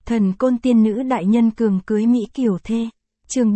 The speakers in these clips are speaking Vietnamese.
Thần côn tiên nữ đại nhân cường cưới Mỹ kiều thê. Chương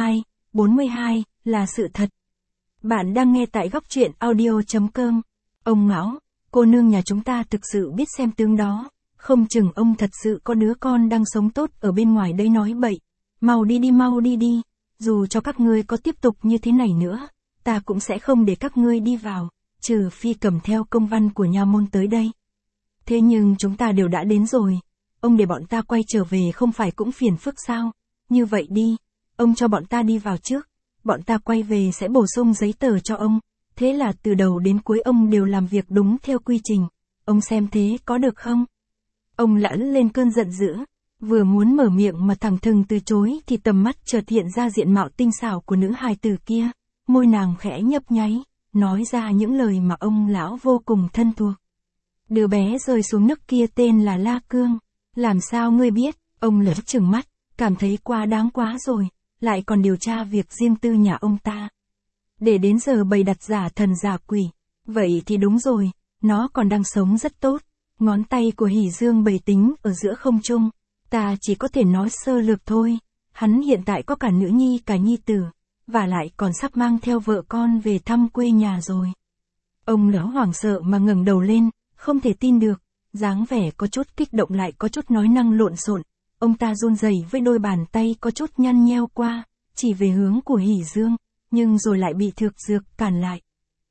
42 là sự thật. Bạn đang nghe tại góc truyện audio.com. Ông Mão, cô nương nhà chúng ta thực sự biết xem tướng đó, không chừng ông thật sự có đứa con đang sống tốt ở bên ngoài đây nói bậy. Mau đi đi, dù cho các ngươi có tiếp tục như thế này nữa, ta cũng sẽ không để các ngươi đi vào, trừ phi cầm theo công văn của nha môn tới đây. Thế nhưng chúng ta đều đã đến rồi, ông để bọn ta quay trở về không phải cũng phiền phức sao? Như vậy đi, ông cho bọn ta đi vào trước, bọn ta quay về sẽ bổ sung giấy tờ cho ông, thế là từ đầu đến cuối ông đều làm việc đúng theo quy trình, ông xem thế có được không? Ông lẫn lên cơn giận dữ, vừa muốn mở miệng mà thẳng thừng từ chối thì tầm mắt chợt hiện ra diện mạo tinh xảo của nữ hài tử kia, môi nàng khẽ nhấp nháy, nói ra những lời mà ông lão vô cùng thân thuộc. Đứa bé rơi xuống nước kia tên là La Cương. Làm sao ngươi biết? Ông lật trừng mắt, cảm thấy quá đáng quá rồi, lại còn điều tra việc riêng tư nhà ông ta. Để đến giờ bày đặt giả thần giả quỷ. Vậy thì đúng rồi, nó còn đang sống rất tốt. Ngón tay của Hỉ Dương bày tính ở giữa không trung. Ta chỉ có thể nói sơ lược thôi. Hắn hiện tại có cả nữ nhi cả nhi tử, và lại còn sắp mang theo vợ con về thăm quê nhà rồi. Ông lão hoảng sợ mà ngẩng đầu lên, không thể tin được, dáng vẻ có chút kích động lại có chút nói năng lộn xộn. Ông ta run rẩy với đôi bàn tay có chút nhăn nheo qua, chỉ về hướng của Hỉ Dương, nhưng rồi lại bị Thược Dược cản lại.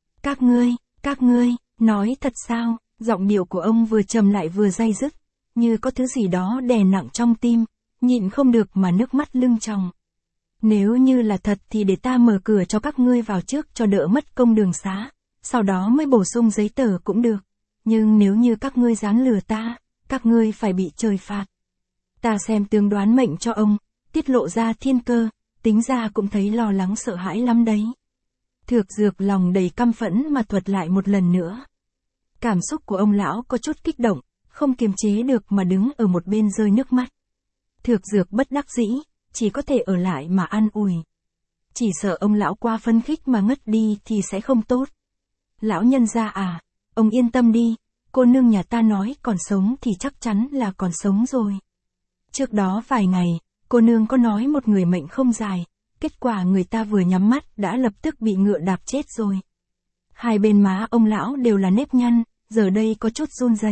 Các ngươi, nói thật sao? Giọng điệu của ông vừa trầm lại vừa day dứt, như có thứ gì đó đè nặng trong tim, nhịn không được mà nước mắt lưng tròng. Nếu như là thật thì để ta mở cửa cho các ngươi vào trước cho đỡ mất công đường xá, sau đó mới bổ sung giấy tờ cũng được. Nhưng nếu như các ngươi dám lừa ta, các ngươi phải bị trời phạt. Ta xem tướng đoán mệnh cho ông, tiết lộ ra thiên cơ, tính ra cũng thấy lo lắng sợ hãi lắm đấy. Thược Dược lòng đầy căm phẫn mà thuật lại một lần nữa. Cảm xúc của ông lão có chút kích động, không kiềm chế được mà đứng ở một bên rơi nước mắt. Thược Dược bất đắc dĩ, chỉ có thể ở lại mà an ủi. Chỉ sợ ông lão qua phấn khích mà ngất đi thì sẽ không tốt. Lão nhân gia à, ông yên tâm đi, cô nương nhà ta nói còn sống thì chắc chắn là còn sống rồi. Trước đó vài ngày, cô nương có nói một người mệnh không dài, kết quả người ta vừa nhắm mắt đã lập tức bị ngựa đạp chết rồi. Hai bên má ông lão đều là nếp nhăn, giờ đây có chút run rẩy.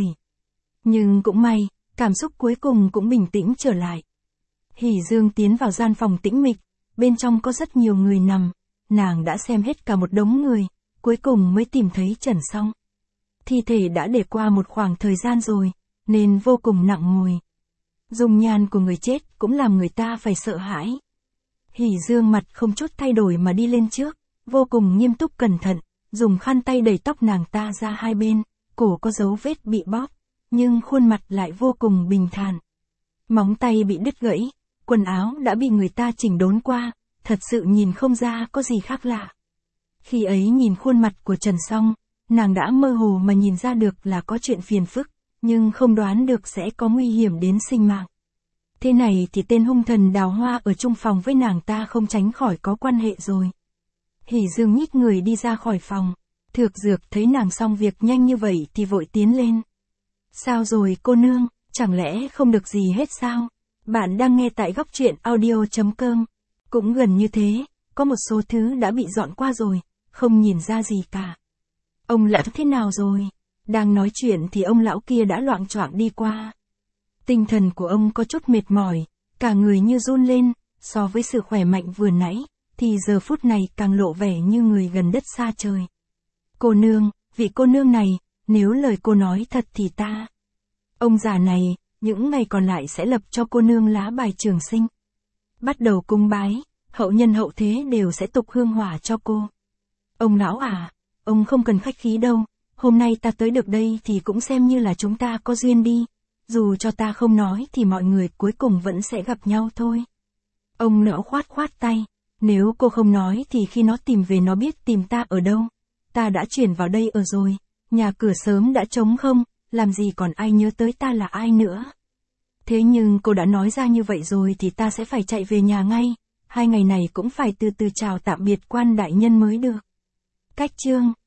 Nhưng cũng may, cảm xúc cuối cùng cũng bình tĩnh trở lại. Hỉ Dương tiến vào gian phòng tĩnh mịch, bên trong có rất nhiều người nằm, nàng đã xem hết cả một đống người, cuối cùng mới tìm thấy Trần Song. Thi thể đã để qua một khoảng thời gian rồi, nên vô cùng nặng mùi. Dung nhan của người chết cũng làm người ta phải sợ hãi. Hỉ Dương mặt không chút thay đổi mà đi lên trước, vô cùng nghiêm túc cẩn thận, dùng khăn tay đẩy tóc nàng ta ra hai bên, cổ có dấu vết bị bóp, nhưng khuôn mặt lại vô cùng bình thản. Móng tay bị đứt gãy, quần áo đã bị người ta chỉnh đốn qua, thật sự nhìn không ra có gì khác lạ. Khi ấy nhìn khuôn mặt của Trần Song, nàng đã mơ hồ mà nhìn ra được là có chuyện phiền phức, nhưng không đoán được sẽ có nguy hiểm đến sinh mạng. Thế này thì tên hung thần Đào Hoa ở chung phòng với nàng ta không tránh khỏi có quan hệ rồi. Hỉ Dương nhích người đi ra khỏi phòng, Thược Dược thấy nàng xong việc nhanh như vậy thì vội tiến lên. Sao rồi cô nương, chẳng lẽ không được gì hết sao? Bạn đang nghe tại góc truyện audio.com. Cũng gần như thế, có một số thứ đã bị dọn qua rồi, không nhìn ra gì cả. Ông lão thế nào rồi? Đang nói chuyện thì ông lão kia đã loạng choạng đi qua. Tinh thần của ông có chút mệt mỏi, cả người như run lên, so với sự khỏe mạnh vừa nãy, thì giờ phút này càng lộ vẻ như người gần đất xa trời. Cô nương, vị cô nương này, nếu lời cô nói thật thì ta. Ông già này, những ngày còn lại sẽ lập cho cô nương lá bài trường sinh. Bắt đầu cung bái, hậu nhân hậu thế đều sẽ tục hương hỏa cho cô. Ông lão à, ông không cần khách khí đâu, hôm nay ta tới được đây thì cũng xem như là chúng ta có duyên đi. Dù cho ta không nói thì mọi người cuối cùng vẫn sẽ gặp nhau thôi. Ông lão khoát tay, nếu cô không nói thì khi nó tìm về nó biết tìm ta ở đâu. Ta đã chuyển vào đây ở rồi, nhà cửa sớm đã trống không, làm gì còn ai nhớ tới ta là ai nữa. Thế nhưng cô đã nói ra như vậy rồi thì ta sẽ phải chạy về nhà ngay, 2 ngày này cũng phải từ từ chào tạm biệt quan đại nhân mới được. Cách chương